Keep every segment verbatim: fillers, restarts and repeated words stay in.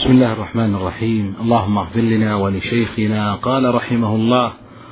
بسم الله الرحمن الرحيم. اللهم اغفر لنا ولشيخنا. قال رحمه الله: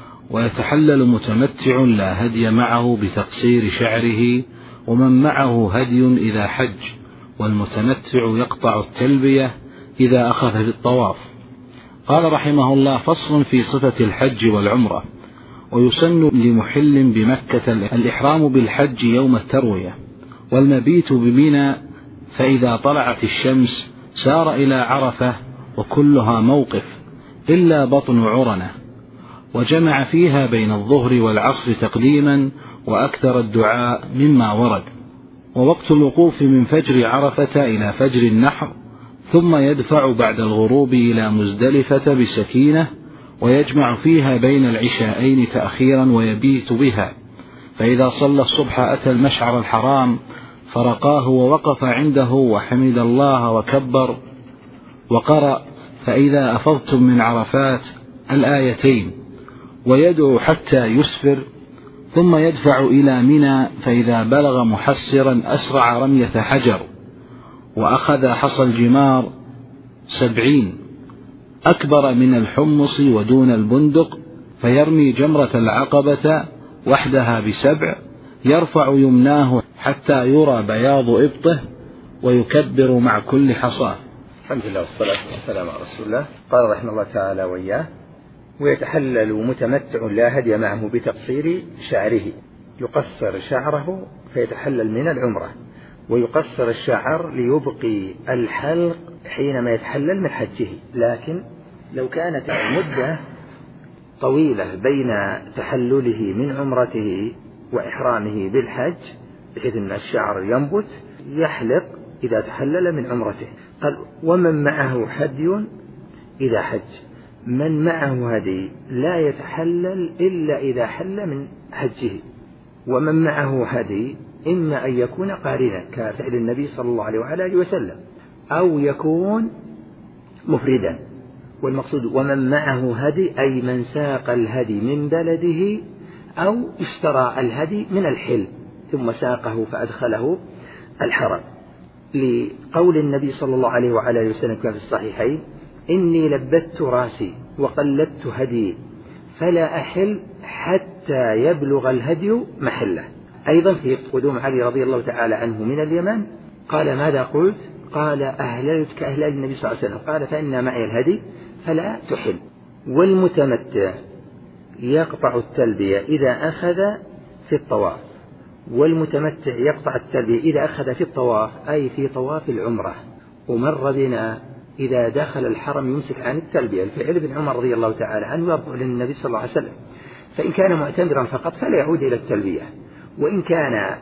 ويتحلل متمتع لا هدي معه بتقصير شعره ومن معه هدي إذا حج، والمتمتع يقطع التلبية إذا أخذ في الطواف. قال رحمه الله: فصل في صفة الحج والعمرة. ويسن لمحل بمكة الإحرام بالحج يوم التروية والمبيت بمنى، فإذا طلعت الشمس سار إلى عرفة وكلها موقف إلا بطن عرنة، وجمع فيها بين الظهر والعصر تقديما وأكثر الدعاء مما ورد. ووقت الوقوف من فجر عرفة إلى فجر النحر، ثم يدفع بعد الغروب إلى مزدلفة بسكينة، ويجمع فيها بين العشاءين تأخيرا ويبيت بها. فإذا صلى الصبح أتى المشعر الحرام فرقاه ووقف عنده وحمد الله وكبر وقرأ: فإذا أفضتم من عرفات الآيتين، ويدعو حتى يسفر، ثم يدفع إلى منى، فإذا بلغ محسرا أسرع رمية حجر، وأخذ حصى الجمار سبعين أكبر من الحمص ودون البندق، فيرمي جمرة العقبة وحدها بسبع، يرفع يمناه حتى يرى بياض إبطه، ويكبر مع كل حصاة. الحمد لله والصلاة والسلام على رسول الله. قال رحمه الله تعالى وإياه: ويتحلل متمتع لا هدي معه بتقصير شعره، يقصر شعره فيتحلل من العمرة، ويقصر الشعر ليبقي الحلق حينما يتحلل من حجه. لكن لو كانت المدة طويلة بين تحلله من عمرته وإحرامه بالحج بحيث أن الشعر ينبت، يحلق إذا تحلل من عمرته. قال: ومن معه هدي إذا حج. من معه هدي لا يتحلل إلا إذا حل من حجه. ومن معه هدي إما أن يكون قارنا كفعل النبي صلى الله عليه وآله وسلم، أو يكون مفردا. والمقصود ومن معه هدي أي من ساق الهدي من بلده أو اشترى الهدي من الحل ثم ساقه فأدخله الحرم، لقول النبي صلى الله عليه وآله وسلم كما في الصحيحين: إني لبت راسي وقلدت هدي فلا أحل حتى يبلغ الهدي محله. أيضا في قدوم علي رضي الله تعالى عنه من اليمن قال: ماذا قلت؟ قال: أهللت كأهلال النبي صلى الله عليه وسلم. قال: فإن معي الهدي فلا تحل. والمتمتع يقطع التلبية إذا أخذ في الطواف. والمتمتع يقطع التلبية إذا أخذ في الطواف أي في طواف العمرة. ومر بنا إذا دخل الحرم يمسك عن التلبية، الفعل ابن عمر رضي الله تعالى عنه يرفع للنبي صلى الله عليه وسلم. فإن كان معتمرا فقط فلا يعود إلى التلبية، وإن كان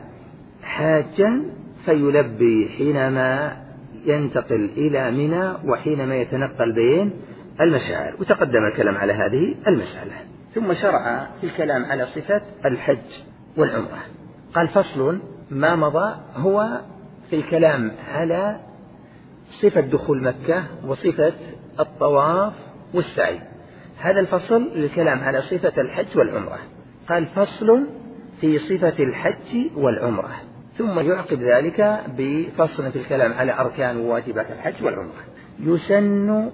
حاجا فيلبي حينما ينتقل إلى منى وحينما يتنقل بين المشاعر. وتقدم الكلام على هذه المسألة. ثم شرع في الكلام على صفة الحج والعمرة. قال: فصل ما مضى هو في الكلام على صفة دخول مكة وصفة الطواف والسعي. هذا الفصل للكلام على صفة الحج والعمرة. قال: فصل في صفة الحج والعمرة، ثم يعقب ذلك بفصل في الكلام على أركان وواجبات الحج والعمرة. يسن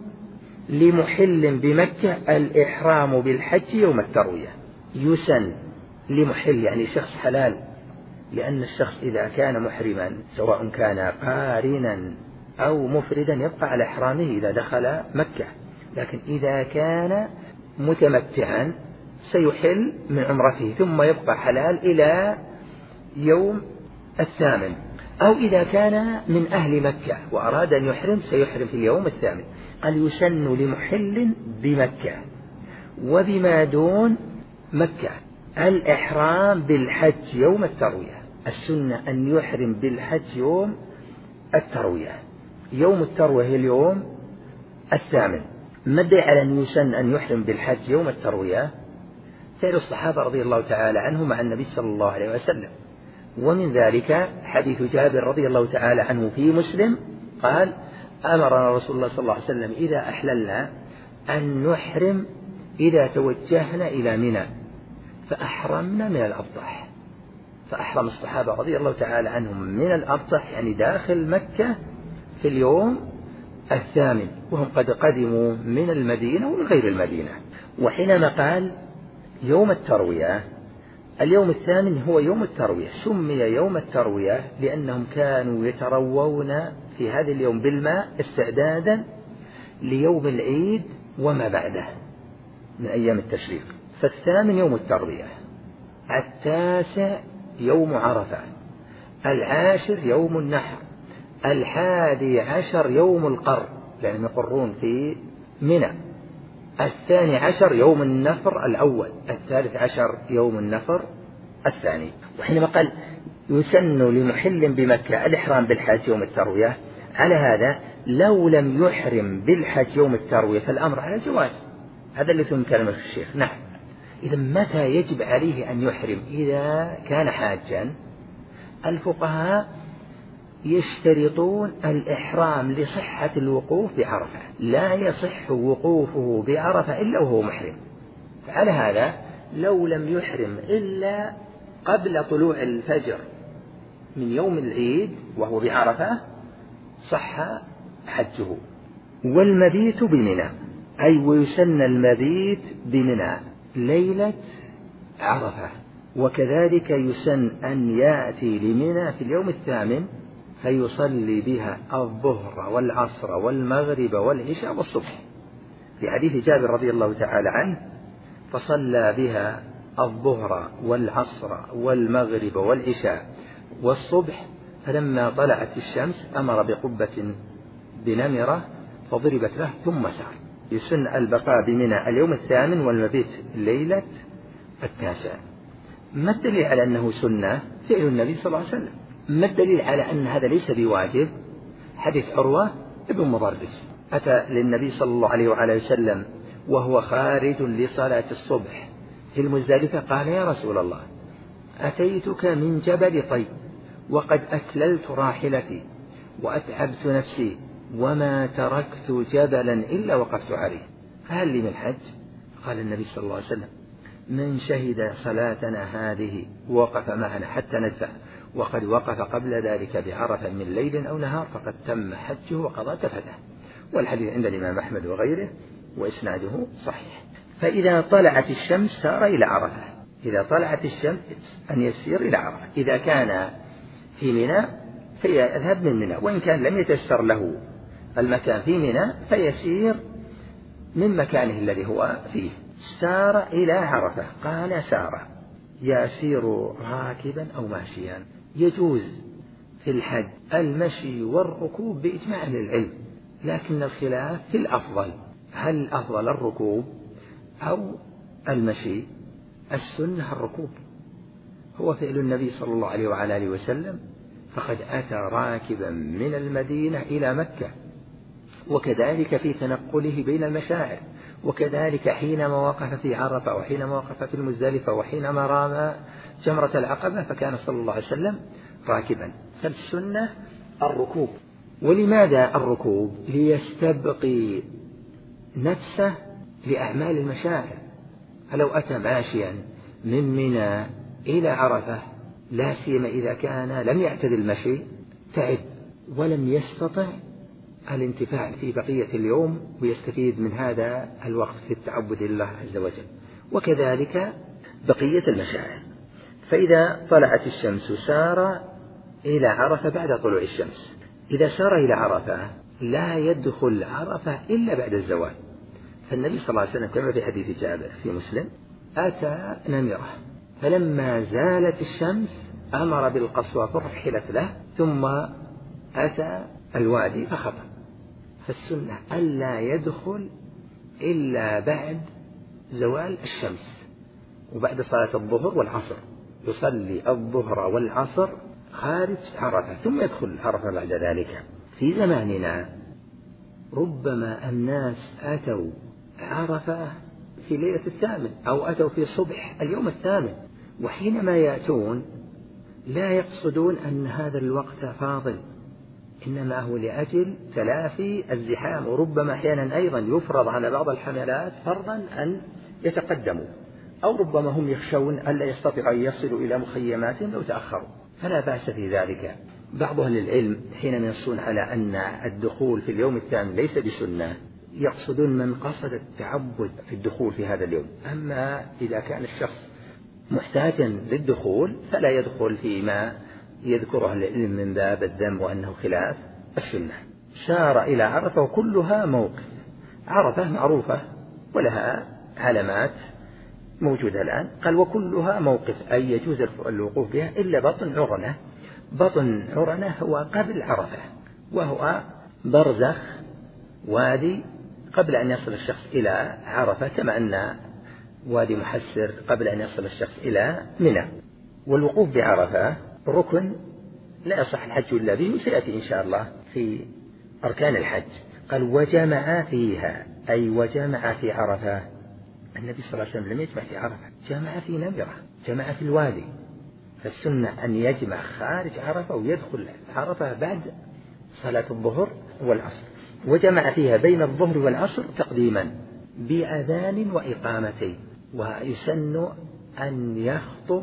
لمحل بمكة الإحرام بالحج يوم التروية. يسن لمحل يعني شخص حلال، لأن الشخص إذا كان محرما سواء كان قارنا أو مفردا يبقى على إحرامه إذا دخل مكة، لكن إذا كان متمتعا سيحل من عمرته ثم يبقى حلال إلى يوم الثامن، أو إذا كان من أهل مكة وأراد أن يحرم سيحرم في اليوم الثامن. قال: يسن لمحل بمكة وبما دون مكة الإحرام بالحج يوم التروية. السنة أن يحرم بالحج يوم التروية. يوم التروية اليوم الثامن. ما الدليل على أن يسن أن يحرم بالحج يوم التروية؟ فعل الصحابة رضي الله تعالى عنهم مع النبي صلى الله عليه وسلم. ومن ذلك حديث جابر رضي الله تعالى عنه في مسلم قال: أمرنا رسول الله صلى الله عليه وسلم إذا أحللنا أن نحرم إذا توجهنا إلى منى، فأحرمنا من الأبطح. فأحرم الصحابة رضي الله تعالى عنهم من الأبطح يعني داخل مكة في اليوم الثامن، وهم قد قدموا من المدينة ومن غير المدينة. وحينما قال يوم التروية، اليوم الثامن هو يوم التروية، سمي يوم التروية لأنهم كانوا يتروون في هذا اليوم بالماء استعدادا ليوم العيد وما بعده من أيام التشريق. فالثامن يوم التروية، التاسع يوم عرفة، العاشر يوم النحر، الحادي عشر يوم القر لأنهم يقرون في منى، الثاني عشر يوم النفر الأول، الثالث عشر يوم النفر الثاني. وحينما قال يسن لمحل بمكة الإحرام بالحج يوم التروية، على هذا لو لم يحرم بالحج يوم التروية فالأمر على الجواز. هذا اللي فهم كلمة الشيخ. نعم. إذا متى يجب عليه أن يحرم؟ إذا كان حاجا. الفقهاء يشترطون الإحرام لصحة الوقوف بعرفة، لا يصح وقوفه بعرفة إلا وهو محرم. على هذا لو لم يحرم إلا قبل طلوع الفجر من يوم العيد وهو بعرفة صح حجه. والمبيت بمنى، أي ويسن المبيت بمنى ليلة عرفة. وكذلك يسن أن يأتي لمنى في اليوم الثامن فيصلي بها الظهر والعصر والمغرب والعشاء والصبح، في حديث جابر رضي الله تعالى عنه: فصلى بها الظهر والعصر والمغرب والعشاء والصبح، فلما طلعت الشمس أمر بقبة بنمرة فضربت له ثم سار. يسن البقاء بمنى اليوم الثامن والمبيت ليلة التاسع. ما الدليل على أنه سنة؟ فعل النبي صلى الله عليه وسلم. ما الدليل على أن هذا ليس بواجب؟ حديث عروة ابن مضرس أتى للنبي صلى الله عليه وعلى وسلم وهو خارج لصلاة الصبح في المزدلفة، قال: يا رسول الله، أتيتك من جبل طي وقد أكللت راحلتي وأتعبت نفسي وما تركت جبلا إلا وقفت عليه، فهل لي من حج؟ قال النبي صلى الله عليه وسلم: من شهد صلاتنا هذه ووقف معنا حتى ندفع وقد وقف قبل ذلك بعرفة من ليل أو نهار فقد تم حجه وقضى تفته. والحديث عند الإمام أحمد وغيره وإسناده صحيح. فإذا طلعت الشمس سار إلى عرفة، إذا طلعت الشمس أن يسير إلى عرفة. إذا كان في منى فيذهب من منى، وإن كان لم يتيسر له المكان في منى فيسير من مكانه الذي هو فيه. سار إلى عرفة، قال: سار يسير راكبا أو ماشيا. يجوز في الحج المشي والركوب بإجماع أهل العلم، لكن الخلاف في الأفضل، هل أفضل الركوب أو المشي؟ السنة الركوب، هو فعل النبي صلى الله عليه وعلى آله وسلم، فقد أتى راكبا من المدينة إلى مكة، وكذلك في تنقله بين المشاعر، وكذلك حينما وقف في عرفة وحينما وقف في المزدلفة وحينما رام جمرة العقبة فكان صلى الله عليه وسلم راكبا. فالسنة الركوب. ولماذا الركوب؟ ليستبقي نفسه لأعمال المشاعر. فلو أتى ماشيا من منى إلى عرفة، لا سيما إذا كان لم يعتد المشي، تعب ولم يستطع الانتفاع في بقية اليوم ويستفيد من هذا الوقت في التعبد لله عز وجل، وكذلك بقية المشاعر. فإذا طلعت الشمس سار إلى عرفة بعد طلوع الشمس. إذا سار إلى عرفة لا يدخل عرفة إلا بعد الزوال. فالنبي صلى الله عليه وسلم كما في حديث جابر في مسلم أتى نمرة، فلما زالت الشمس أمر بالقصوى فرحلت له، ثم أتى الوادي فخطب. فالسنة ألا يدخل إلا بعد زوال الشمس وبعد صلاة الظهر والعصر، يصلي الظهر والعصر خارج عرفة ثم يدخل عرفة بعد ذلك. في زماننا ربما الناس أتوا عرفة في ليلة الثامن أو أتوا في صبح اليوم الثامن، وحينما يأتون لا يقصدون أن هذا الوقت فاضل، إنما هو لأجل تلافي الزحام. وربما أحيانا أيضا يفرض على بعض الحملات فرضا أن يتقدموا، أو ربما هم يخشون ألا يستطيعوا أن يصلوا إلى مخيماتهم لو تأخروا، فلا بأس في ذلك. بعض أهل العلم حين ينصون على أن الدخول في اليوم الثامن ليس بسنة يقصدون من قصد التعبد في الدخول في هذا اليوم. أما إذا كان الشخص محتاجا للدخول فلا يدخل فيما يذكره أهل العلم من باب الذنب وأنه خلاف السنة. سار إلى عرفة وكلها موقف. عرفة معروفة ولها علامات موجودة الآن. قال وكلها موقف، أي يجوز الوقوف بها إلا بطن عرنة. بطن عرنة هو قبل عرفة، وهو برزخ وادي قبل أن يصل الشخص إلى عرفة، كما أن وادي محسر قبل أن يصل الشخص إلى منى. والوقوف بعرفة ركن لا يصح الحج إلا به، وسيأتي إن شاء الله في أركان الحج. قال وجمع فيها، أي وجمع في عرفة. النبي صلى الله عليه وسلم لم يجمع في عرفة، جمع في نمرة، جمع في الوادي. فالسنة أن يجمع خارج عرفة ويدخل عرفة بعد صلاة الظهر والعصر. وجمع فيها بين الظهر والعصر تقديما بأذان وإقامتين. ويسن أن يخطب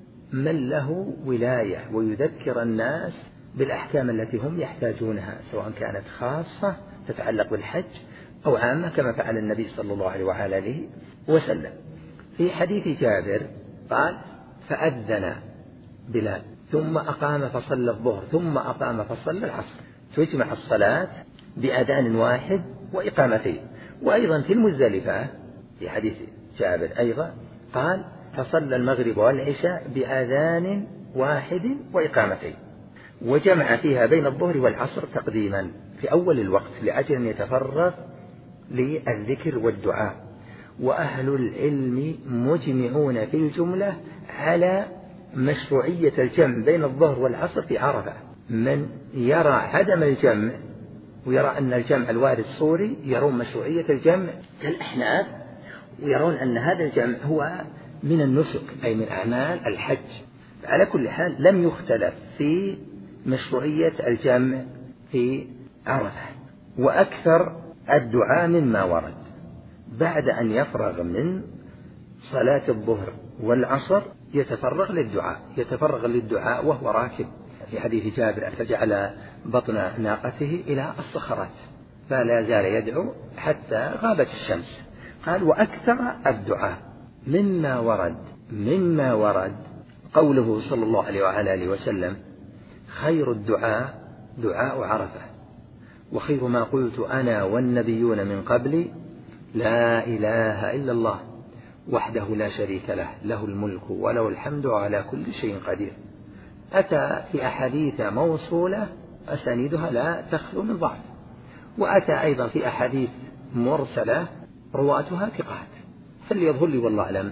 من له ولاية ويذكر الناس بالأحكام التي هم يحتاجونها، سواء كانت خاصة تتعلق بالحج أو عامة، كما فعل النبي صلى الله عليه وآله وسلم. في حديث جابر قال فأذن بلال ثم أقام فصلى الظهر ثم أقام فصلى العصر. تجمع الصلاة بأذان واحد وإقامتين. وأيضا في المزدلفة في حديث جابر أيضا قال فصلى المغرب والعشاء بأذان واحد وإقامتين. وجمع فيها بين الظهر والعصر تقديما في أول الوقت لأجل أن يتفرغ للذكر والدعاء. وأهل العلم مجمعون في الجملة على مشروعية الجمع بين الظهر والعصر في عرفة. من يرى عدم الجمع ويرى أن الجمع الوارد صوري يرون مشروعية الجمع كالأحناف، ويرون أن هذا الجمع هو من النسك أي من أعمال الحج. على كل حال لم يختلف في مشروعية الجمع في عرفة. وأكثر الدعاء مما ورد بعد أن يفرغ من صلاة الظهر والعصر يتفرغ للدعاء يتفرغ للدعاء وهو راكب. في حديث جابر فجعل بطن ناقته إلى الصخرات فلا زال يدعو حتى غابت الشمس. قال وأكثر الدعاء مما ورد مما ورد قوله صلى الله عليه وآله وسلم خير الدعاء دعاء عرفة، وخير ما قلت أنا والنبيون من قبلي لا إله إلا الله وحده لا شريك له له الملك وله الحمد على كل شيء قدير. أتى في أحاديث موصولة أسانيدها لا تخلو من ضعف، وأتى أيضا في أحاديث مرسلة رواتها ثقات. فليظهر لي والله أعلم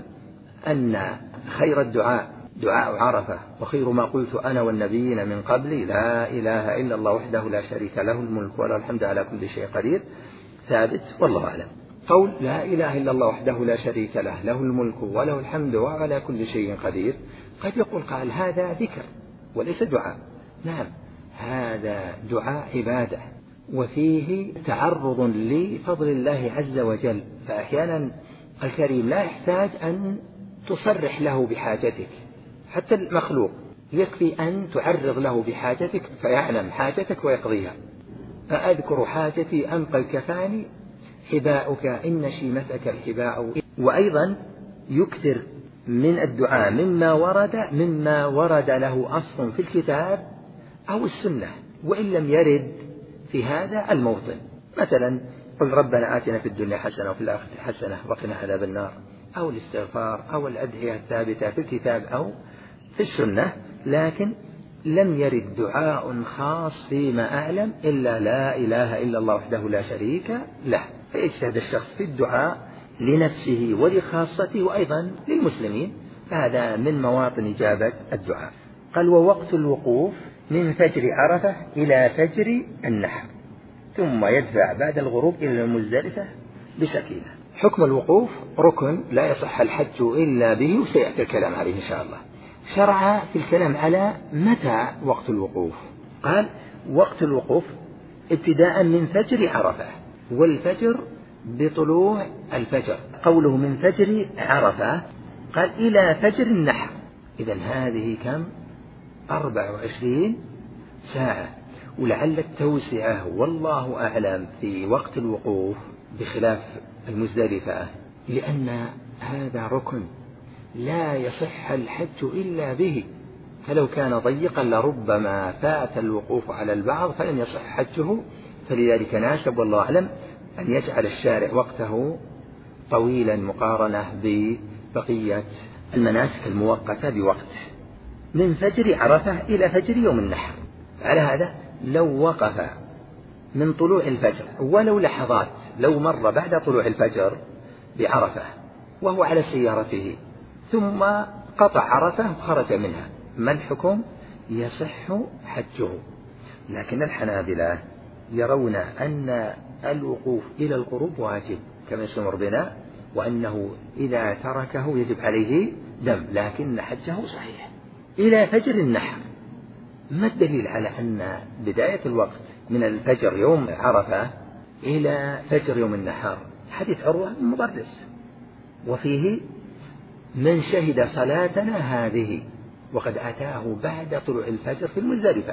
أن خير الدعاء دعاء عرفة، وخير ما قلت أنا والنبيين من قبلي لا إله إلا الله وحده لا شريك له الملك وله الحمد على كل شيء قدير ثابت والله أعلم. قول لا إله إلا الله وحده لا شريك له له الملك وله الحمد وعلى كل شيء قدير قد يقول قال هذا ذكر وليس دعاء. نعم هذا دعاء عبادة وفيه تعرض لفضل الله عز وجل. فأحيانا الكريم لا يحتاج أن تصرح له بحاجتك، حتى المخلوق يكفي أن تعرض له بحاجتك فيعلم حاجتك ويقضيها. فأذكر حاجتي أنقى الكفاني حباؤك إن شيمتك الحباء. وأيضا يكثر من الدعاء مما ورد مما ورد له أصل في الكتاب أو السنة وإن لم يرد في هذا الموطن. مثلا قل ربنا آتنا في الدنيا حسنة وفي الآخرة حسنة وقنا عذاب النار، أو الاستغفار أو الأدعية الثابتة في الكتاب أو في السنة. لكن لم يرد دعاء خاص فيما أعلم إلا لا إله إلا الله وحده لا شريك له. فيجتهد الشخص في الدعاء لنفسه ولخاصته وأيضا للمسلمين، فهذا من مواطن إجابة الدعاء. قال ووقت الوقوف من فجر عرفة إلى فجر النحر، ثم يدفع بعد الغروب إلى المزدلفة بسكينة. حكم الوقوف ركن لا يصح الحج إلا به، وسيأتي الكلام عليه إن شاء الله. شرع في الكلام على متى وقت الوقوف. قال وقت الوقوف ابتداء من فجر عرفة، والفجر بطلوع الفجر. قوله من فجر عرفة قال إلى فجر النحر، إذن هذه كم؟ أربع وعشرين ساعة. ولعل التوسعة والله أعلم في وقت الوقوف بخلاف المزدلفة، لأن هذا ركن لا يصح الحج إلا به، فلو كان ضيقا لربما فات الوقوف على البعض فلن يصح حجه. فلذلك ناسب والله أعلم أن يجعل الشارع وقته طويلا مقارنة ببقية المناسك المؤقتة بوقت من فجر عرفة إلى فجر يوم النحر. على هذا لو وقف من طلوع الفجر ولو لحظات، لو مر بعد طلوع الفجر بعرفة وهو على سيارته ثم قطع عرفة وخرج منها، ما الحكم؟ يصح حجه. لكن الحنابلة يرون أن الوقوف إلى الغروب واجب كما يسمر بنا، وأنه إذا تركه يجب عليه دم، لكن حجه صحيح إلى فجر النحر. ما الدليل على أن بداية الوقت من الفجر يوم عرفة إلى فجر يوم النحر؟ حديث عروة بن مبرس وفيه من شهد صلاتنا هذه وقد أتاه بعد طلوع الفجر في المزدلفة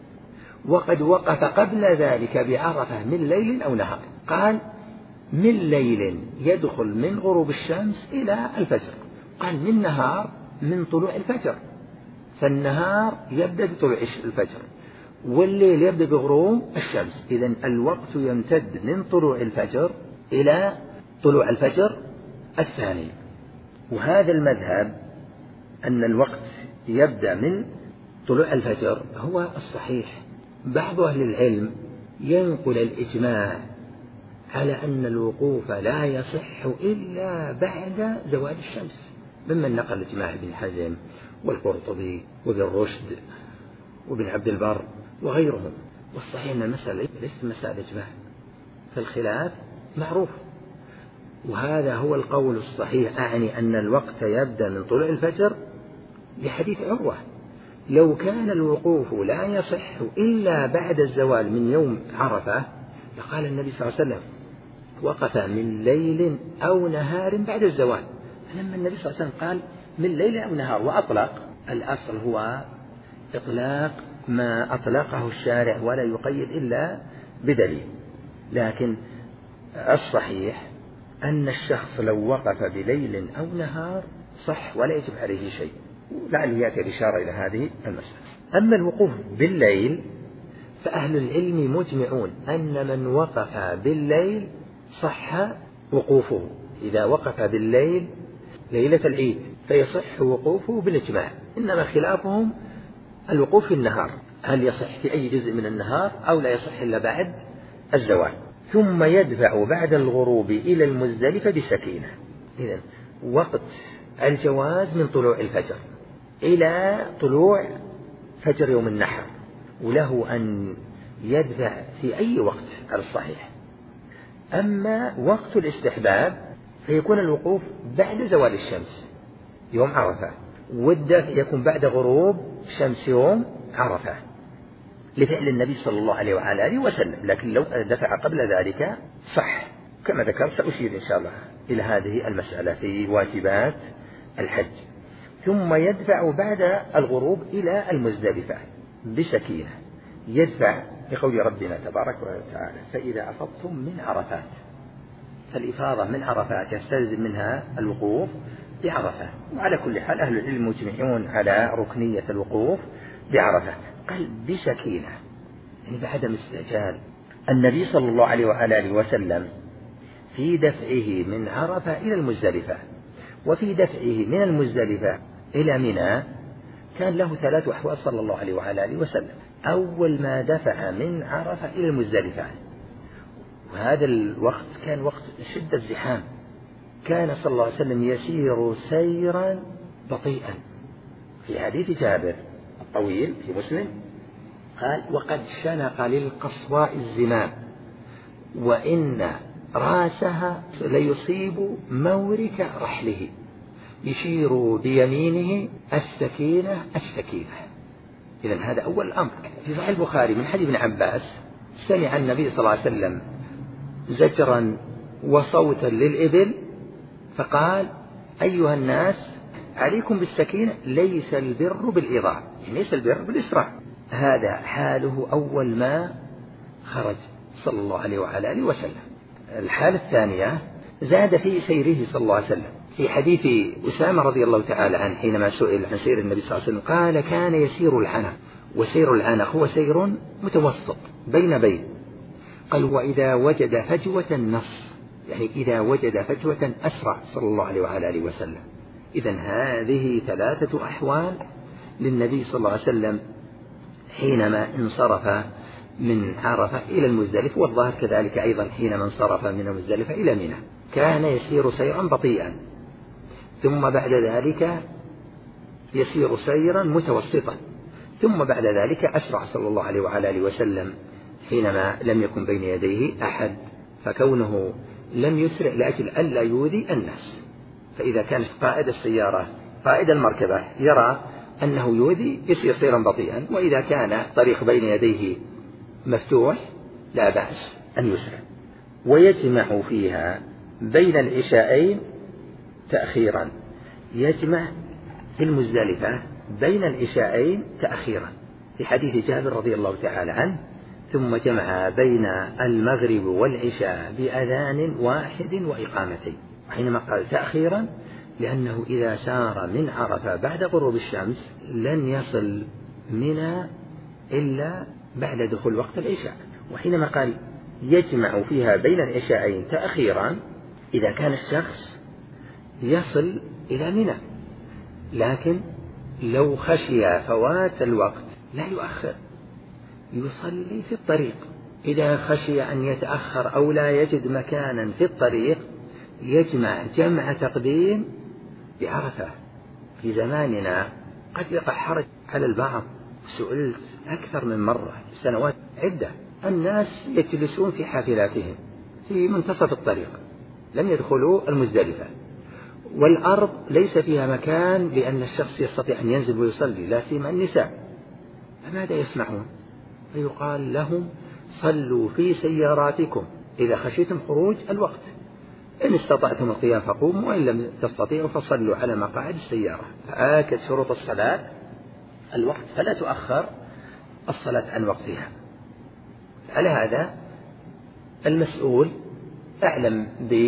وقد وقف قبل ذلك بعرفة من ليل أو نهار. قال من ليل يدخل من غروب الشمس إلى الفجر، قال من نهار من طلوع الفجر، فالنهار يبدأ بطلوع الفجر والليل يبدأ بغروب الشمس. إذن الوقت يمتد من طلوع الفجر إلى طلوع الفجر الثاني. وهذا المذهب أن الوقت يبدأ من طلوع الفجر هو الصحيح. بعض أهل العلم ينقل الإجماع على أن الوقوف لا يصح إلا بعد زوال الشمس، ممن نقل إجماع ابن حزم والقرطبي وابن رشد وابن عبد البر وغيرهم. والصحيح أن المسألة ليست مسألة إجماع، فالخلاف معروف، وهذا هو القول الصحيح. أعني أن الوقت يبدأ من طلوع الفجر لحديث عروة. لو كان الوقوف لا يصح إلا بعد الزوال من يوم عرفة لقال النبي صلى الله عليه وسلم وقف من ليل أو نهار بعد الزوال. فلما النبي صلى الله عليه وسلم قال من ليل أو نهار وأطلق، الأصل هو إطلاق ما أطلقه الشارع ولا يقيد إلا بدليل. لكن الصحيح أن الشخص لو وقف بليل أو نهار صح ولا يجب عليه شيء، لعله يأتي الإشارة إلى هذه المسألة. أما الوقوف بالليل فأهل العلم مجمعون أن من وقف بالليل صح وقوفه. إذا وقف بالليل ليلة العيد فيصح وقوفه بالإجماع، إنما خلافهم الوقوف في النهار، هل يصح في أي جزء من النهار أو لا يصح إلا بعد الزوال. ثم يدفع بعد الغروب إلى المزدلفة بسكينة. إذن وقت الجواز من طلوع الفجر إلى طلوع فجر يوم النحر، وله أن يدفع في أي وقت على الصحيح. أما وقت الاستحباب فيكون الوقوف بعد زوال الشمس يوم عرفة، والدفع يكون بعد غروب شمس يوم عرفة لفعل النبي صلى الله عليه وعلى آله وسلم. لكن لو دفع قبل ذلك صح كما ذكرت. سأشير إن شاء الله إلى هذه المسألة في واجبات الحج. ثم يدفع بعد الغروب إلى المزدلفة بسكينة، يدفع لقول ربنا تبارك وتعالى فإذا أفضتم من عرفات، فالإفاضة من عرفات يستلزم منها الوقوف بعرفة. وعلى كل حال أهل العلم مجمعون على ركنية الوقوف بعرفة. قال بسكينة يعني بعدم استعجال. النبي صلى الله عليه وآله وسلم في دفعه من عرفة إلى المزدلفة وفي دفعه من المزدلفة إلى منى كان له ثلاث أحوال صلى الله عليه وآله وسلم. أول ما دفع من عرفة إلى المزدلفة، وهذا الوقت كان وقت شدة الزحام، كان صلى الله عليه وسلم يسير سيرا بطيئا. في حديث جابر الطويل في مسلم قال وقد شنق للقصواء الزمام وإن راسها ليصيب مورك رحله، يشير بيمينه السكينة السكينة. إذن هذا أول أمر. في صحيح البخاري من حديث ابن عباس سمع النبي صلى الله عليه وسلم زجرا وصوتا للإبل فقال أيها الناس عليكم بالسكينة، ليس البر بالإضاعة، يعني ليس البر بالإسراع، هذا حاله أول ما خرج صلى الله عليه وعلى آله وسلم. الحالة الثانية زاد في سيره صلى الله عليه وسلم. في حديث أسامة رضي الله تعالى عنه حينما سئل عن سير النبي صلى الله عليه وسلم قال كان يسير العنق، وسير العنق هو سير متوسط بين بين. قال وإذا وجد فجوة نص، يعني إذا وجد فجوة أسرع صلى الله عليه وعلى آله وسلم. إذن هذه ثلاثة أحوال للنبي صلى الله عليه وسلم حينما انصرف من عرفة إلى المزدلفة، والظاهر كذلك أيضا حينما انصرف من المزدلفة إلى منى. كان يسير سيرا بطيئا، ثم بعد ذلك يسير سيرا متوسطا، ثم بعد ذلك أسرع صلى الله عليه وعلى آله وسلم حينما لم يكن بين يديه أحد، فكونه لم يسرع لأجل ألا يؤذي الناس. فإذا كان قائد السيارة قائد المركبة يرى أنه يؤذي يسير سيرا بطيئا، وإذا كان الطريق بين يديه مفتوح لا بأس أن يسرع. ويجمع فيها بين العشاءين تأخيرا، يجمع في المزدلفة بين العشاءين تأخيرا في حديث جابر رضي الله تعالى عنه، ثم جمع بين المغرب والعشاء بأذان واحد وإقامتين. وحينما قال تأخيرا لأنه إذا سار من عرفة بعد غروب الشمس لن يصل منى إلا بعد دخول وقت العشاء. وحينما قال يجمع فيها بين العشاءين تأخيرا إذا كان الشخص يصل إلى منى، لكن لو خشي فوات الوقت لا يؤخر، يصلي في الطريق. إذا خشي أن يتأخر أو لا يجد مكانا في الطريق يجمع جمع تقديم بعرفة. في زماننا قد يقع حرج على البعض، سئلت أكثر من مرة سنوات عدة، الناس يجلسون في حافلاتهم في منتصف الطريق لم يدخلوا المزدلفة، والأرض ليس فيها مكان لأن الشخص يستطيع أن ينزل ويصلي، لا سيما النساء، فماذا يصنعون؟ فيقال لهم صلوا في سياراتكم إذا خشيتم خروج الوقت، إن استطعتم القيام فقوموا، وإن لم تستطيعوا فصلوا على مقاعد السيارة. آكد شروط الصلاة الوقت، فلا تؤخر الصلاة عن وقتها. على هذا المسؤول أعلم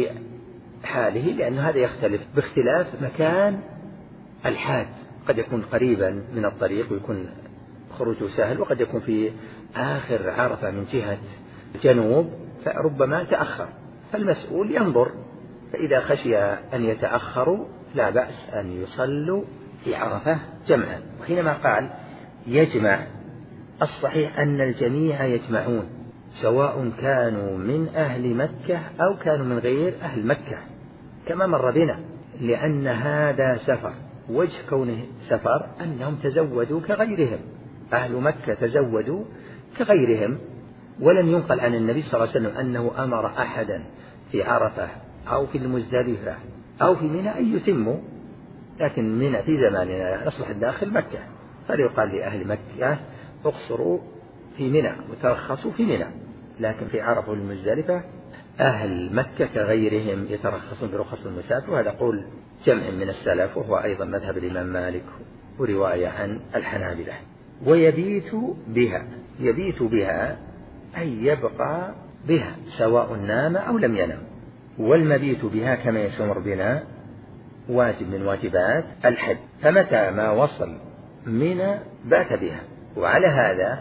بحاله، لأن هذا يختلف باختلاف مكان الحاج، قد يكون قريبا من الطريق ويكون خروجه سهل، وقد يكون في آخر عرفة من جهة جنوب فربما تأخر، فالمسؤول ينظر، فإذا خشي أن يتأخروا لا بأس أن يصلوا في عرفة جمعا. وحينما قال يجمع، الصحيح أن الجميع يجمعون سواء كانوا من أهل مكة أو كانوا من غير أهل مكة كما مر بنا، لأن هذا سفر، وجه كونه سفر أنهم تزودوا كغيرهم، أهل مكة تزودوا كغيرهم، ولم ينقل عن النبي صلى الله عليه وسلم أنه أمر أحدا في عرفة أو في المزدلفة أو في منى أن يتموا، لكن منى في زماننا أصبح داخل مكة، فليقال لأهل مكة اقصروا في منى وترخصوا في منى، لكن في عرفة والمزدلفة أهل مكة كغيرهم يترخصون برخص المسافر، وهذا قول جمع من السلف، وهو أيضا مذهب الإمام مالك ورواية عن الحنابلة. ويبيت بها، يبيت بها أي يبقى بها سواء نام أو لم ينم. والمبيت بها كما يسمر بنا واجب من واجبات الحج، فمتى ما وصل منى بات بها. وعلى هذا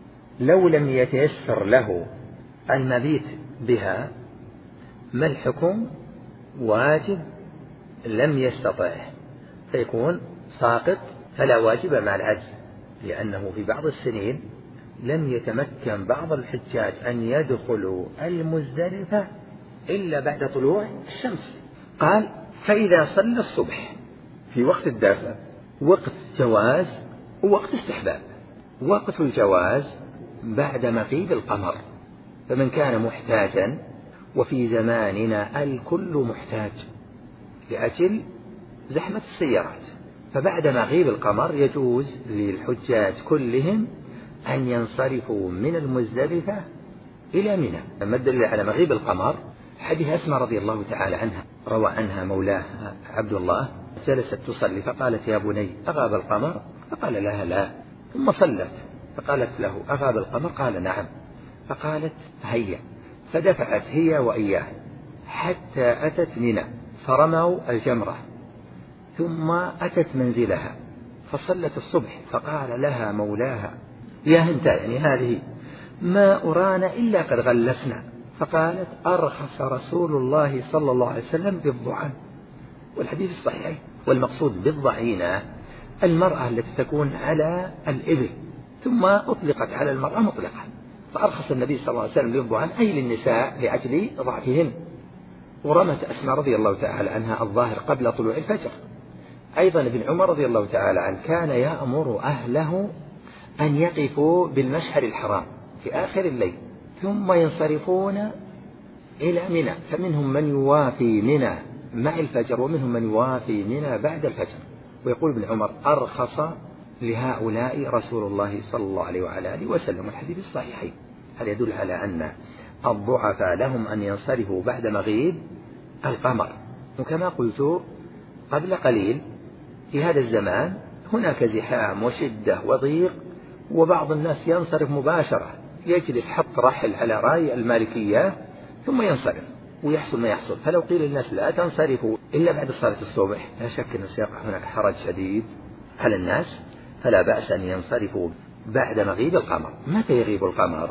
لو لم يتيسر له المبيت بها ما الحكم؟ واجب لم يستطع فيكون ساقط، فلا واجب مع العجز، لأنه في بعض السنين لم يتمكن بعض الحجاج أن يدخلوا المزدلفة إلا بعد طلوع الشمس. قال فإذا صلى الصبح في وقت الدفع وقت جواز ووقت استحباب. وقت الجواز بعد مغيب القمر، فمن كان محتاجا، وفي زماننا الكل محتاج لأجل زحمة السيارات، فبعد مغيب القمر يجوز للحجاج كلهم أن ينصرفوا من المزدلفة إلى منى. ما الدليل على مغيب القمر؟ حديث أسماء رضي الله تعالى عنها روى عنها مولاه عبد الله، جلست تصلي فقالت يا بني أغاب القمر؟ فقال لها لا، ثم صلت فقالت له أغاب القمر؟ قال نعم. فقالت هيا، فدفعت هي وإياه حتى أتت منى فرموا الجمرة، ثم أتت منزلها فصلت الصبح، فقال لها مولاها يا هنت، يعني هذه، ما أرانا إلا قد غلسنا. فقالت أرخص رسول الله صلى الله عليه وسلم بالضعن، والحديث الصحيح. والمقصود بالضعينة المرأة التي تكون على الإبل ثم أطلقت على المرأة مطلقة، فأرخص النبي صلى الله عليه وسلم بالضعن أي للنساء لأجل ضعفهن. ورمت أسماء رضي الله تعالى عنها الظاهر قبل طلوع الفجر. أيضا ابن عمر رضي الله تعالى عنه كان يأمر أهله أن يقفوا بالمشعر الحرام في آخر الليل ثم ينصرفون إلى منى، فمنهم من يوافي منى مع الفجر ومنهم من يوافي منى بعد الفجر. ويقول ابن عمر أرخص لهؤلاء رسول الله صلى الله عليه وعلى آله وسلم، الحديث الصحيحين. هذا يدل على أن الضعفاء لهم أن ينصرفوا بعد مغيب القمر. وكما قلت قبل قليل في هذا الزمان هناك زحام وشدة وضيق، وبعض الناس ينصرف مباشرة، يجلس حط رحل على راي المالكية ثم ينصرف ويحصل ما يحصل. فلو قيل للناس لا تنصرفوا إلا بعد صلاة الصبح لا شك أنه سيقع هناك حرج شديد على الناس، فلا بأس أن ينصرفوا بعد مغيب القمر. متى يغيب القمر؟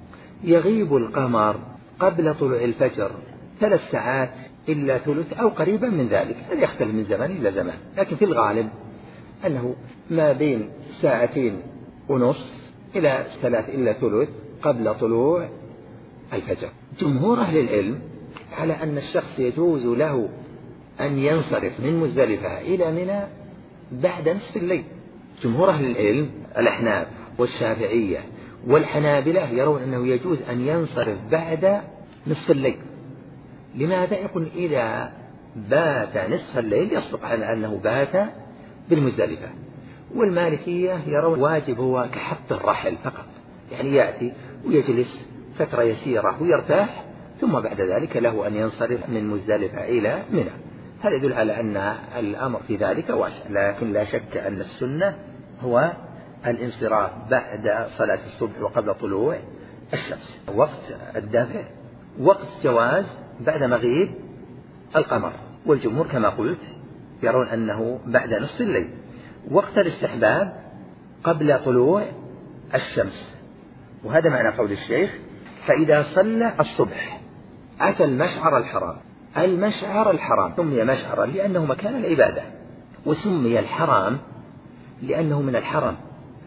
يغيب القمر قبل طلوع الفجر ثلاث ساعات إلا ثلث أو قريبا من ذلك، هذا يختلف من زمان إلى زمان، لكن في الغالب أنه ما بين ساعتين ونص إلى ثلاث إلا ثلث قبل طلوع الفجر. جمهور أهل العلم على أن الشخص يجوز له أن ينصرف من مزدلفة إلى منى بعد نصف الليل. جمهور أهل العلم الأحناف والشافعية والحنابلة يرون أنه يجوز أن ينصرف بعد نصف الليل. لماذا؟ يقول إذا بات نصف الليل يصدق على أنه بات بالمزدلفة. والمالكية يرون واجب هو كحط الرحل فقط، يعني يأتي ويجلس فترة يسيرة ويرتاح ثم بعد ذلك له أن ينصرف من مزدلفة إلى منى. هذا يدل على أن الأمر في ذلك واسع، لكن لا شك أن السنة هو الانصراف بعد صلاة الصبح وقبل طلوع الشمس. وقت الدفع وقت جواز بعد مغيب القمر، والجمهور كما قلت يرون أنه بعد نصف الليل. وقت الاستحباب قبل طلوع الشمس، وهذا معنى قول الشيخ فإذا صلى الصبح أتى المشعر الحرام. المشعر الحرام سمي مشعرا لأنه مكان العبادة، وسمي الحرام لأنه من الحرم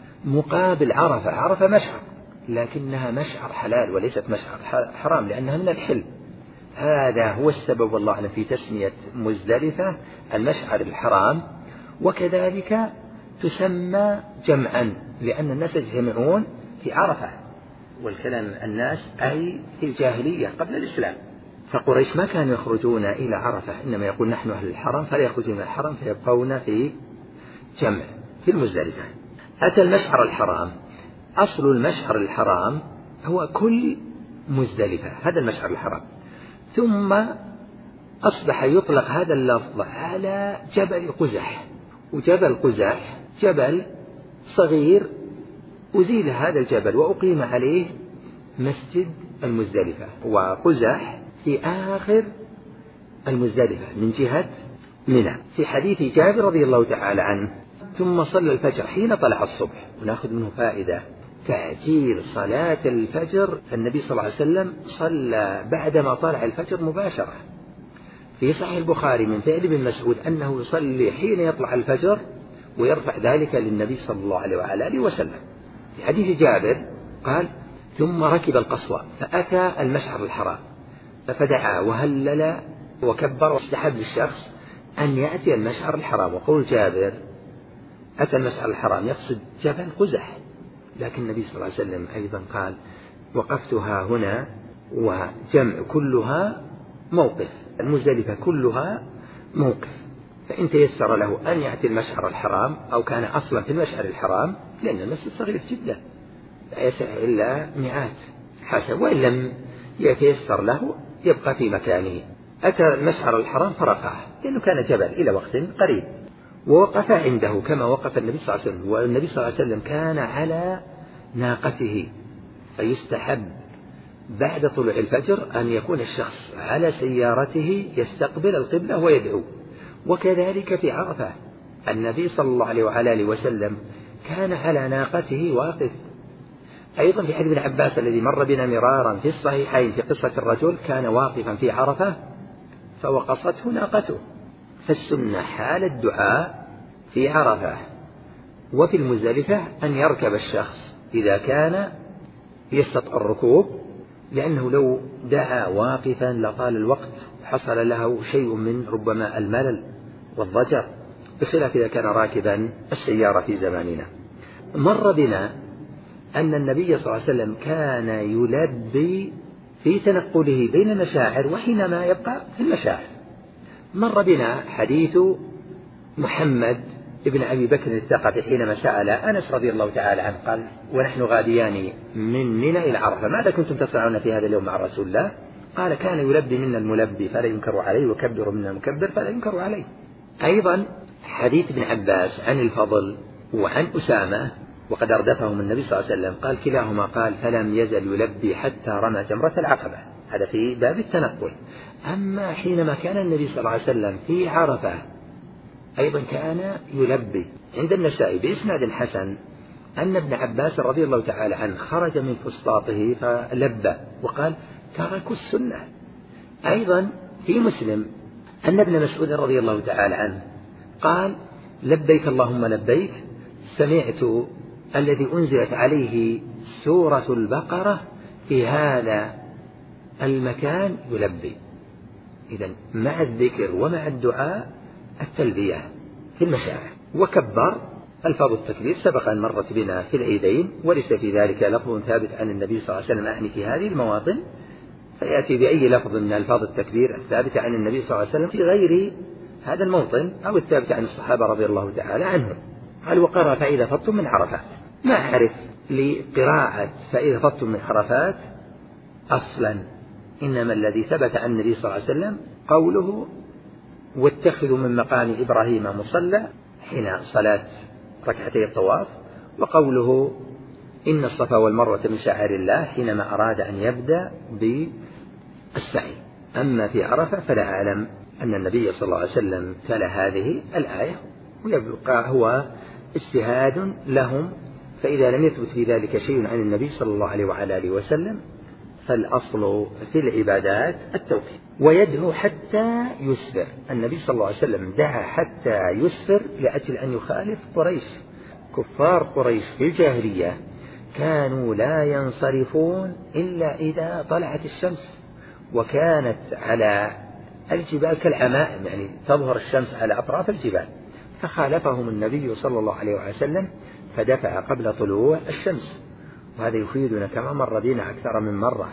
مقابل عرفة. عرفة مشعر لكنها مشعر حلال وليست مشعر حرام لأنها من الحل. هذا هو السبب والله أعلم في تسمية مزدلفة المشعر الحرام. وكذلك تسمى جمعا لأن الناس يجتمعون في عرفة، والكلام الناس أي في الجاهلية قبل الإسلام. فقريش ما كانوا يخرجون إلى عرفة، إنما يقول نحن أهل الحرم، فلا يخرجون إلى الحرم فيبقون في جمع في المزدلفة. أتى المشعر الحرام. أصل المشعر الحرام هو كل مزدلفة، هذا المشعر الحرام. ثم أصبح يطلق هذا اللفظ على جبل قزح، وجبل قزح جبل صغير أزيل هذا الجبل وأقيم عليه مسجد المزدلفة. وقزح في آخر المزدلفة من جهة منى. في حديث جابر رضي الله تعالى عنه ثم صلى الفجر حين طلع الصبح، ونأخذ منه فائدة تعجيل صلاة الفجر. النبي صلى الله عليه وسلم صلى بعدما طلع الفجر مباشرة. في صحيح البخاري من فعل ابن مسعود أنه يصلي حين يطلع الفجر ويرفع ذلك للنبي صلى الله عليه وعلى آله وسلم. في حديث جابر قال ثم ركب القصوى فأتى المشعر الحرام فدعا وهلل وكبر، واستحب للشخص أن يأتي المشعر الحرام. وقول جابر أتى المشعر الحرام يقصد جبل قزح، لكن النبي صلى الله عليه وسلم أيضا قال وقفتها هنا وجمع كلها موقف، المزدلفة كلها موقف. فإن تيسر له أن يأتي المشعر الحرام أو كان أصلا في المشعر الحرام، لأن المسجد صغير جدا لا يسع إلا مئات حسب، وإن لم يتيسر له يبقى في مكانه. أتى المشعر الحرام فرفعه لأنه كان جبل إلى وقت قريب، ووقف عنده كما وقف النبي صلى الله عليه وسلم. والنبي صلى الله عليه وسلم كان على ناقته، فيستحب بعد طلوع الفجر أن يكون الشخص على سيارته يستقبل القبلة ويدعو. وكذلك في عرفة النبي صلى الله عليه وعلى آله وسلم كان على ناقته واقف. أيضا في حديث ابن عباس الذي مر بنا مرارا في الصحيحين في قصة الرجل كان واقفا في عرفة فوقصته ناقته. فالسنة حال الدعاء في عرفة وفي المزدلفة أن يركب الشخص إذا كان يستطيع الركوب، لأنه لو دعا واقفا لطال الوقت حصل له شيء من ربما الملل والضجر، بخلاف إذا كان راكبا السيارة في زماننا. مر بنا أن النبي صلى الله عليه وسلم كان يلبي في تنقله بين المشاعر وحينما يبقى في المشاعر. مر بنا حديث محمد ابن أبي بكر الثقفي حينما سأل أنس رضي الله تعالى عنه قال: ونحن غاديان من منى إلى عرفة ماذا كنتم تصنعون في هذا اليوم مع رسول الله؟ قال: كان يلبي منا الملبي فلا ينكر عليه، وكبر منا المكبر فلا ينكر عليه. أيضا حديث ابن عباس عن الفضل وعن أسامة وقد أردفهم النبي صلى الله عليه وسلم قال كلاهما قال: فلم يزل يلبي حتى رمى جمرة العقبة. هذا في باب التنقل. أما حينما كان النبي صلى الله عليه وسلم في عرفة أيضا كان يلبي. عند النسائي بإسناد حسن أن ابن عباس رضي الله تعالى عنه خرج من فسطاطه فلبى وقال: تركوا السنة. أيضا في مسلم أن ابن مسعود رضي الله تعالى عنه قال: لبيك اللهم لبيك، سمعت الذي أنزلت عليه سورة البقرة في هذا المكان يلبي. إذن مع الذكر ومع الدعاء التلبية في المشاعر. وكبر ألفاظ التكبير سبق أن مرت بنا في العيدين، وليس في ذلك لفظ ثابت عن النبي صلى الله عليه وسلم أعني في هذه المواطن، فيأتي بأي لفظ من ألفاظ التكبير الثابتة عن النبي صلى الله عليه وسلم في غير هذا الموطن أو الثابت عن الصحابة رضي الله تعالى عنهم. قال: وقرأ فإذا فضتم من عرفات. ما أعرف لقراءة فإذا فضتم من عرفات أصلا، إنما الذي ثبت عن النبي صلى الله عليه وسلم قوله: واتخذوا من مقام إبراهيم مصلى حين صلاة ركعتي الطواف، وقوله: إن الصفا والمروة من شعائر الله حينما أراد أن يبدأ بالسعي. أما في عرفة فلا أعلم أن النبي صلى الله عليه وسلم تلا هذه الآية، ويبقى هو اجتهاد لهم. فإذا لم يثبت في ذلك شيء عن النبي صلى الله عليه وعلى آله وسلم فالأصل في العبادات التوقيف. ويدعو حتى يسفر. النبي صلى الله عليه وسلم دعا حتى يسفر لأجل أن يخالف قريش. كفار قريش في الجاهلية كانوا لا ينصرفون إلا إذا طلعت الشمس، وكانت على الجبال كالعمائم، يعني تظهر الشمس على أطراف الجبال. فخالفهم النبي صلى الله عليه وسلم فدفع قبل طلوع الشمس. وهذا يفيدنا كما مر بنا أكثر من مرة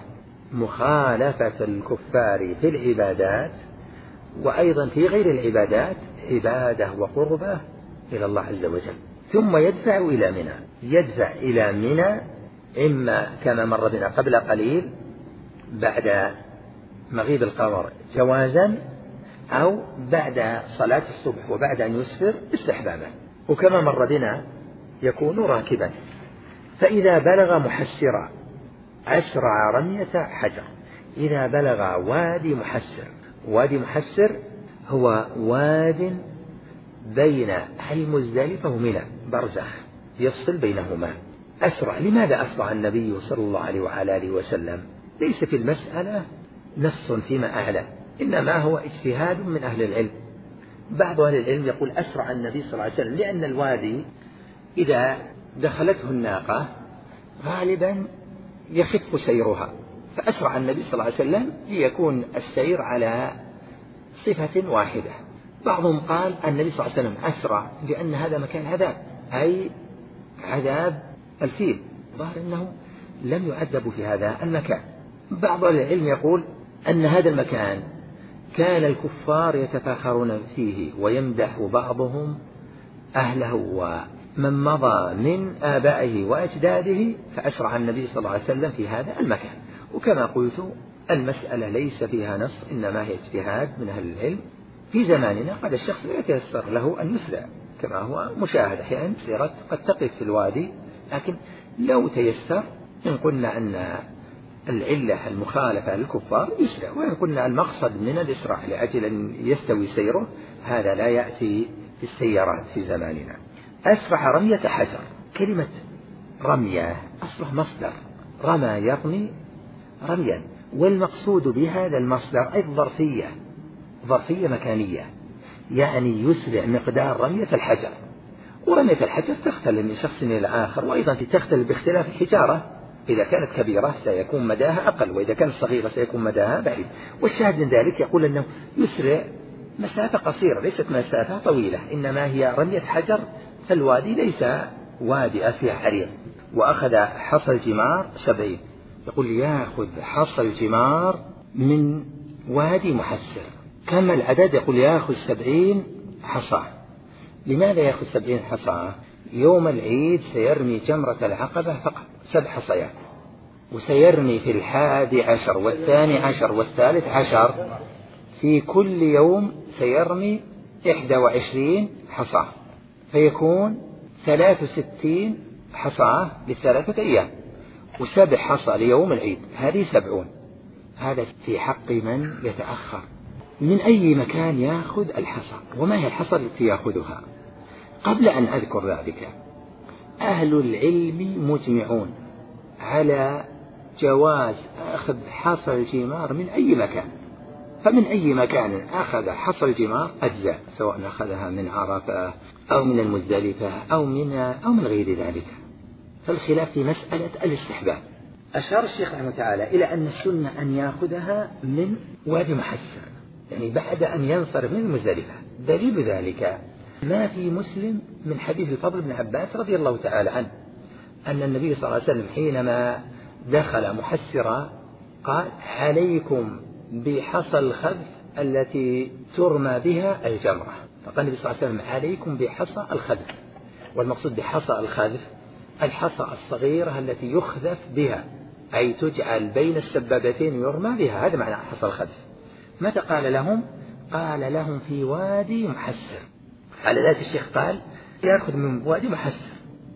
مخالفة الكفار في العبادات، وأيضا في غير العبادات عبادة وقربة إلى الله عز وجل. ثم يدفع إلى منى. يدفع إلى منى إما كما مر بنا قبل قليل بعد مغيب القمر جوازا، أو بعد صلاة الصبح وبعد أن يسفر استحبابا. وكما مر بنا يكون راكبا. فإذا بلغ محسرا أسرع رمية حجر. إذا بلغ وادي محسر. وادي محسر هو واد بين المزدلفة ومنى، برزخ يفصل بينهما. أسرع. لماذا أسرع النبي صلى الله عليه وعلى آله وسلم؟ ليس في المسألة نص فيما أعلم، إنما هو اجتهاد من أهل العلم. بعض أهل العلم يقول أسرع النبي صلى الله عليه وسلم لأن الوادي إذا دخلته الناقة غالبا يخف سيرها، فأسرع النبي صلى الله عليه وسلم ليكون السير على صفة واحدة. بعضهم قال النبي صلى الله عليه وسلم أسرع لأن هذا مكان عذاب، أي عذاب الفيل، ظاهر أنه لم يعذبوا في هذا المكان. بعض العلم يقول أن هذا المكان كان الكفار يتفاخرون فيه ويمدح بعضهم أهله ومن مضى من آبائه وأجداده، فأسرع النبي صلى الله عليه وسلم في هذا المكان. وكما قلت المسألة ليس فيها نص، إنما هي اجتهاد من أهل العلم. في زماننا قد الشخص لا يتيسر له أن يسرع كما هو مشاهد، أحيانا سيرت قد تقف في الوادي لكن لو تيسر إن قلنا أن العلة المخالفة للكفار يسرع، وإن قلنا المقصد من الإسراع لأجل أن يستوي سيره هذا لا يأتي في السيارات في زماننا. أسرع رمية حجر، كلمة رمية أصله مصدر رمى يرمي رميا، والمقصود بهذا المصدر أي ظرفية ظرفية مكانية، يعني يسرع مقدار رمية الحجر. ورمية الحجر تختلف من شخص إلى آخر، وأيضا تختلف باختلاف الحجارة، إذا كانت كبيرة سيكون مداها أقل، وإذا كانت صغيرة سيكون مداها بعيد. والشاهد من ذلك يقول أنه يسرع مسافة قصيرة ليست مسافة طويلة، إنما هي رمية حجر، فالوادي ليس وادي فيها عريض. وأخذ حصى الجمار سبعين، يقول يأخذ حصى الجمار من وادي محسر. كم العدد؟ يقول يأخذ سبعين حصى. لماذا يأخذ سبعين حصى؟ يوم العيد سيرمي جمرة العقبة فقط سبع حصيات، وسيرمي في الحادي عشر والثاني عشر والثالث عشر، في كل يوم سيرمي إحدى وعشرين حصى، فيكون ثلاث وستين حصى لثلاثة أيام، وسبع حصى ليوم العيد، هذه سبعون. هذا في حق من يتأخر. من أي مكان يأخذ الحصى؟ وما هي الحصى التي يأخذها؟ قبل أن أذكر ذلك، أهل العلم مجمعون على جواز أخذ حصى الجمار من أي مكان، فمن أي مكان أخذ حصى الجمار أجزاء، سواء أخذها من عرفة أو من المزدلفة أو من أو من غير ذلك، فالخلاف في مسألة الاستحباب. أشار الشيخ رحمه تعالى إلى أن السنة أن يأخذها من وادي محسر، يعني بعد أن ينصرف من المزدلفة. دليل ذلك ما في مسلم من حديث الفضل بن عباس رضي الله تعالى عنه أن النبي صلى الله عليه وسلم حينما دخل محسرا قال عليكم بحصى الخذف التي ترمى بها الجمرة، فقال النبي صلى الله عليه وسلم عليكم بحصى الخذف، والمقصود بحصى الخذف الحصى الصغيرة التي يخذف بها، أي تجعل بين السبابتين يرمى بها، هذا معنى حصى الخذف. متى قال لهم؟ قال لهم في وادي محسر. على ذلك الشيخ قال يأخذ من وادي محسر.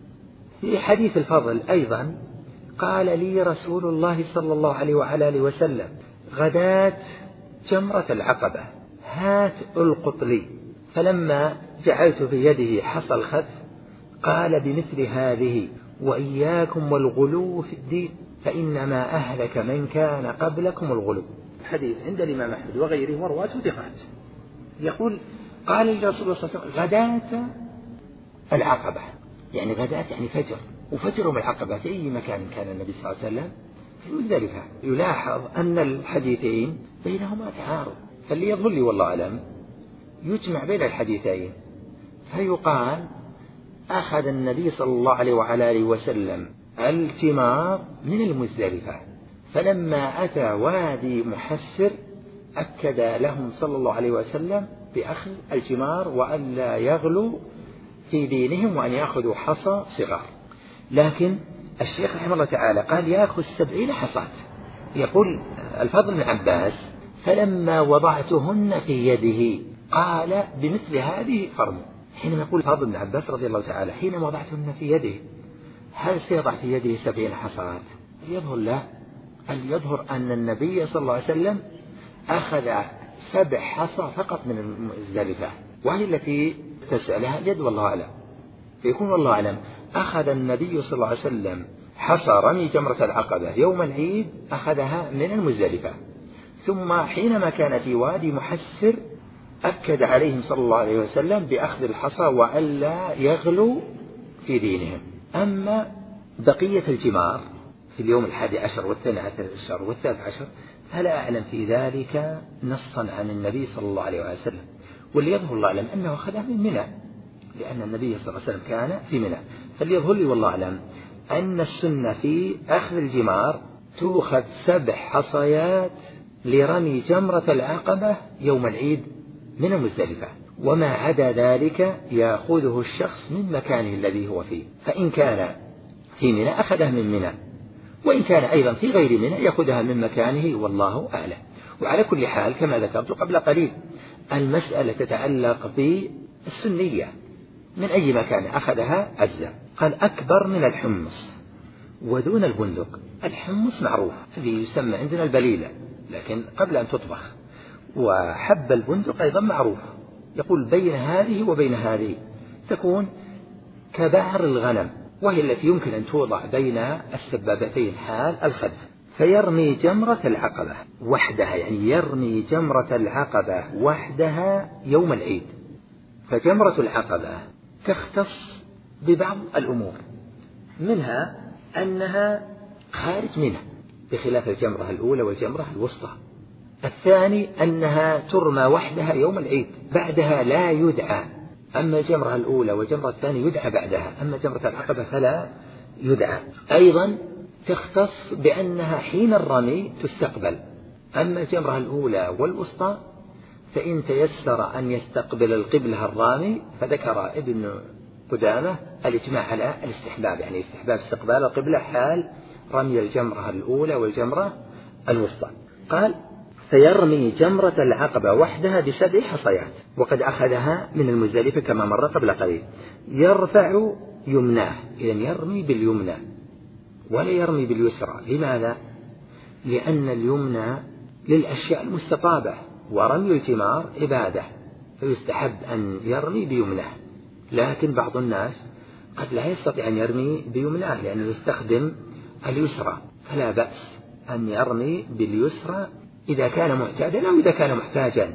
في حديث الفضل أيضا قال لي رسول الله صلى الله عليه وعلى آله وسلم غداة جمرة العقبة هات ألقط لي، فلما جعلت في يده حصى الخذف قال بمثل هذه وإياكم والغلو في الدين فإنما أهلك من كان قبلكم الغلو. حديث عند الإمام أحمد وغيره ورواته ثقات. يقول قال لي رسول الله صلى الله عليه وسلم غداة العقبة، يعني غداة يعني فجر، وفجر العقبة في أي مكان كان النبي صلى الله عليه وسلم؟ في المزدلفة. يلاحظ أن الحديثين بينهما تعارض، فاللي يظهر لي والله أعلم يجمع بين الحديثين، فيقال أخذ النبي صلى الله عليه وعلى آله وسلم الجمار من المزدلفة، فلما أتى وادي محسر أكد لهم صلى الله عليه وسلم بأخذ الجمار وأن لا يغلوا في دينهم وأن يأخذوا حصى صغار. لكن الشيخ رحمه الله تعالى قال يأخذ سبعين حصاة. يقول الفضل بن عباس فلما وضعتهن في يده قال بمثل هذه فرموا. حينما يقول الفضل بن عباس رضي الله تعالى حينما وضعتهن في يده، هل سيضع في يده سبعين حصاة؟ يظهر له أن يظهر أن النبي صلى الله عليه وسلم أخذ سبع حصى فقط من المزدلفة، وهي التي تسألها اليد والله أعلم. فيكون والله أعلم أخذ النبي صلى الله عليه وسلم حصى رمي جمرة العقبة يوم العيد أخذها من المزدلفة، ثم حينما كان في وادي محسر أكد عليهم صلى الله عليه وسلم بأخذ الحصى وألا يغلوا في دينهم. أما بقية الجمار في اليوم الحادي عشر والثاني عشر والثالث عشر فلا أعلم في ذلك نصا عن النبي صلى الله عليه وسلم، واللي يظهر الله أعلم أنه أخذها من منى، لأن النبي صلى الله عليه وسلم كان في منى. فاللي يظهر لي والله أعلم أن السنة في أخذ الجمار تؤخذ سبع حصيات لرمي جمرة العقبة يوم العيد من المزدلفة، وما عدا ذلك يأخذه الشخص من مكانه الذي هو فيه، فإن كان في منى أخذها من منى، وإن كان أيضا في غير منى يأخذها من مكانه والله أعلم. وعلى كل حال كما ذكرت قبل قليل المسألة تتعلق بالسنية، من أي مكان أخذها أجزاء. قال أكبر من الحمص، ودون البندق. الحمص معروف الذي يسمى عندنا البليلة لكن قبل أن تطبخ، وحب البندق أيضا معروف، يقول بين هذه وبين هذه تكون كبعر الغنم، وهي التي يمكن أن توضع بين السبابتين حال الخذف. فيرمي جمرة العقبة وحدها، يعني يرمي جمرة العقبة وحدها يوم العيد. فجمرة العقبة تختص ببعض الأمور، منها أنها خارج منها بخلاف الجمرة الأولى والجمرة الوسطى. الثاني أنها ترمى وحدها يوم العيد، بعدها لا يدعى. أما الجمرة الأولى والجمرة الثانية يدعى بعدها، أما جمرة العقبة فلا يدعى. أيضا تختص بأنها حين الرمي تستقبل، أما الجمرة الأولى والوسطى فإن تيسر أن يستقبل القبلة الرامي، فذكر ابن قدامة الإجماع على الاستحباب، يعني استحباب استقبال القبلة حال رمي الجمرة الأولى والجمرة الوسطى. قال فيرمي جمرة العقبة وحدها بسبع حصيات، وقد أخذها من المزدلفة كما مر قبل قليل. يرفع يمناه، إذن يرمي باليمنى ولا يرمي باليسرى. لماذا؟ لأن اليمنى للأشياء المستطابة، ورمي الجمار عبادة، فيستحب أن يرمي بيمناه. لكن بعض الناس قد لا يستطيع أن يرمي بيمناه لأنه يستخدم اليسرى، فلا بأس أن يرمي باليسرى إذا كان معتادا أو إذا كان محتاجا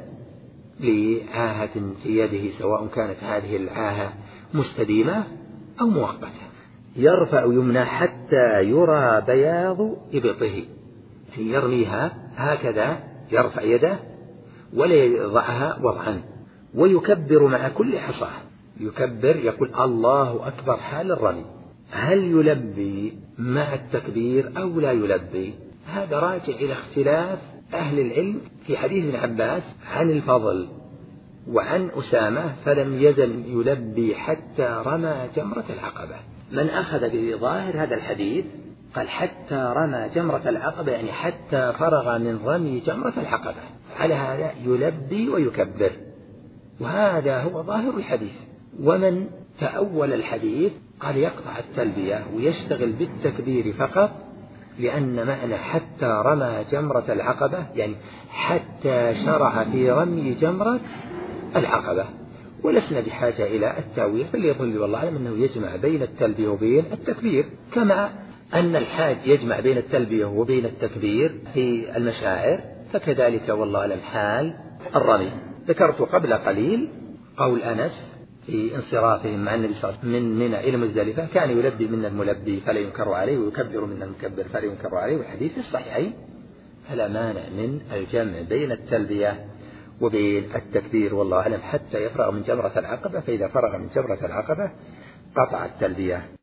لعاهة في يده، سواء كانت هذه العاهة مستديمة أو مؤقتة. يرفع يمنى حتى يرى بياض إبطه، يعني يرميها هكذا، يرفع يده ولا يضعها وضعا، ويكبر مع كل حصاه. يكبر يقول الله أكبر حال الرمي. هل يلبي مع التكبير أو لا يلبي؟ هذا راجع إلى اختلاف أهل العلم في حديث ابن عباس عن الفضل وعن أسامة، فلم يزل يلبي حتى رمى جمرة العقبة. من أخذ بظاهر هذا الحديث قال حتى رمى جمرة العقبة، يعني حتى فرغ من رمي جمرة العقبة، على هذا يلبي ويكبر، وهذا هو ظاهر الحديث. ومن تأول الحديث قال يقطع التلبية ويشتغل بالتكبير فقط، لأن معنى حتى رمى جمرة العقبة يعني حتى شرع في رمي جمرة العقبة. ولسنا بحاجة إلى التأويل، بل يظل والله أعلم أنه يجمع بين التلبية وبين التكبير، كما أن الحاج يجمع بين التلبية وبين التكبير في المشاعر، فكذلك والله أعلم حال الرمي. ذكرت قبل قليل قول أنس في انصرافهم مع النبي صلى الله عليه وسلم من منى إلى مزدلفة، كان يلبي منا الملبي فلا ينكر عليه، ويكبر منا المكبر فلا ينكر عليه، والحديث في الصحيحين. فلا مانع من الجمع بين التلبية وبين التكبير والله أعلم حتى يفرغ من جمرة العقبة، فإذا فرغ من جمرة العقبة قطع التلبية